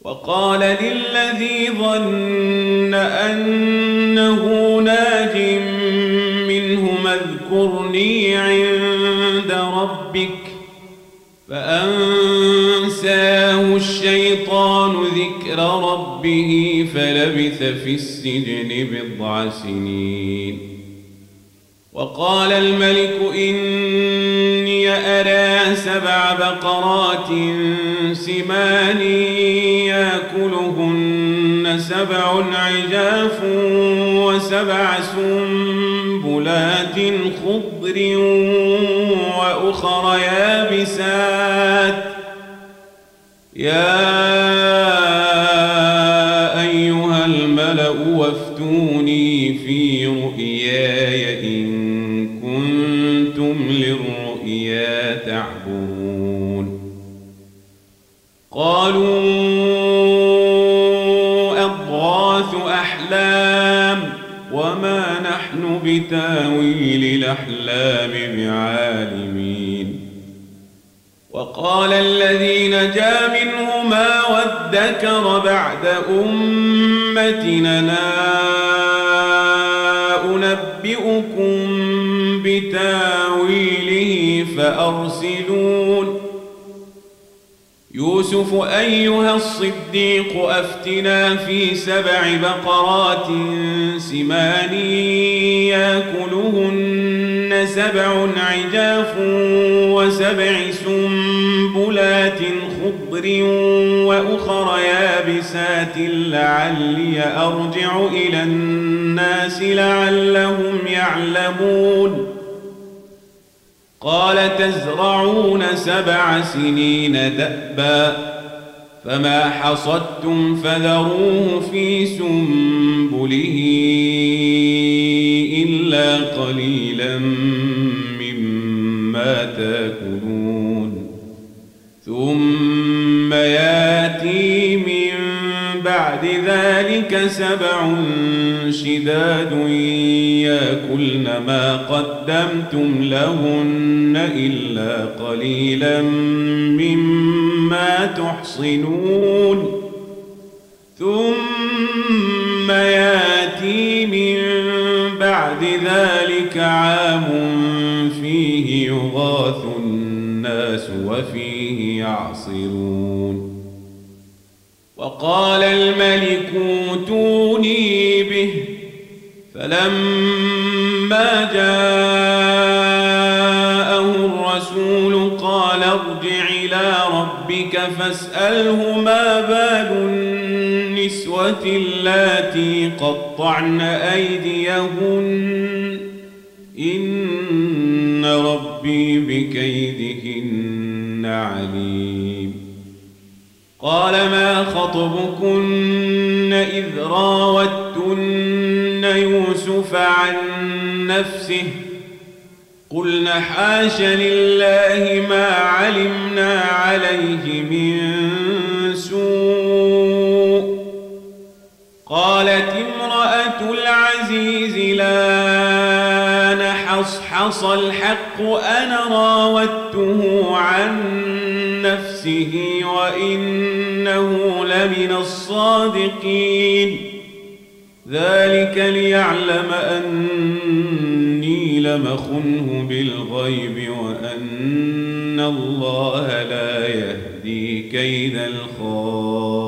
وقال للذي ظن أنه ناج منه اذكرني عند ربك فأنساه الشيطان ذكر ربه فلبث في السجن 10 سنين. وقال الملك إني أرى 7 بقرات سمان يأكلهن 7 عجاف و7 سنبلات خضر وأخر يابسات يا أيها الملأ وافتوني في رؤياي إن كنتم للرؤيا تعبرون. قالوا أضغاث أحلام وما نحن بتاويل الأحلام بعالمين. وقال الذي نجا منهما وادكر بعد أمتنا أنبئكم بتاويله فأرسلون. يوسف أيها الصديق أفتنا في 7 بقرات سمان يأكلهن 7 عجاف و7 سنبلات خضر وأخر يابسات لعلي أرجع إلى الناس لعلهم يعلمون. قال تزرعون 7 سنين دأبا فما حصدتم فذروه في سنبله إلا قليلا مما تأكلون. ثم يأتي من بعد ذلك 7 شداد يأكلن ما قدمتم لهن إلا قليلا مما تحصنون. ثم يأتي من بعد ذلك عام فيه يغاث الناس وفيه يعصرون. وقال الملك اوتوني به فلما جاءه الرسول قال ارجع إلى ربك فاسأله ما بال النسوة اللاتي قطعن أيديهن إن ربي بكيدهن عليم. قال ما خطبكن إذ راوتن يوسف عن نفسه قلن حاش لله ما علمنا عليه من سوء. قالت امرأة العزيز الآن حصحص الحق أنا راودته عن نفسه وإنه لمن الصادقين. ذلك ليعلم أني لم أخنه بالغيب وأن الله لا يهدي كيد الخائنين.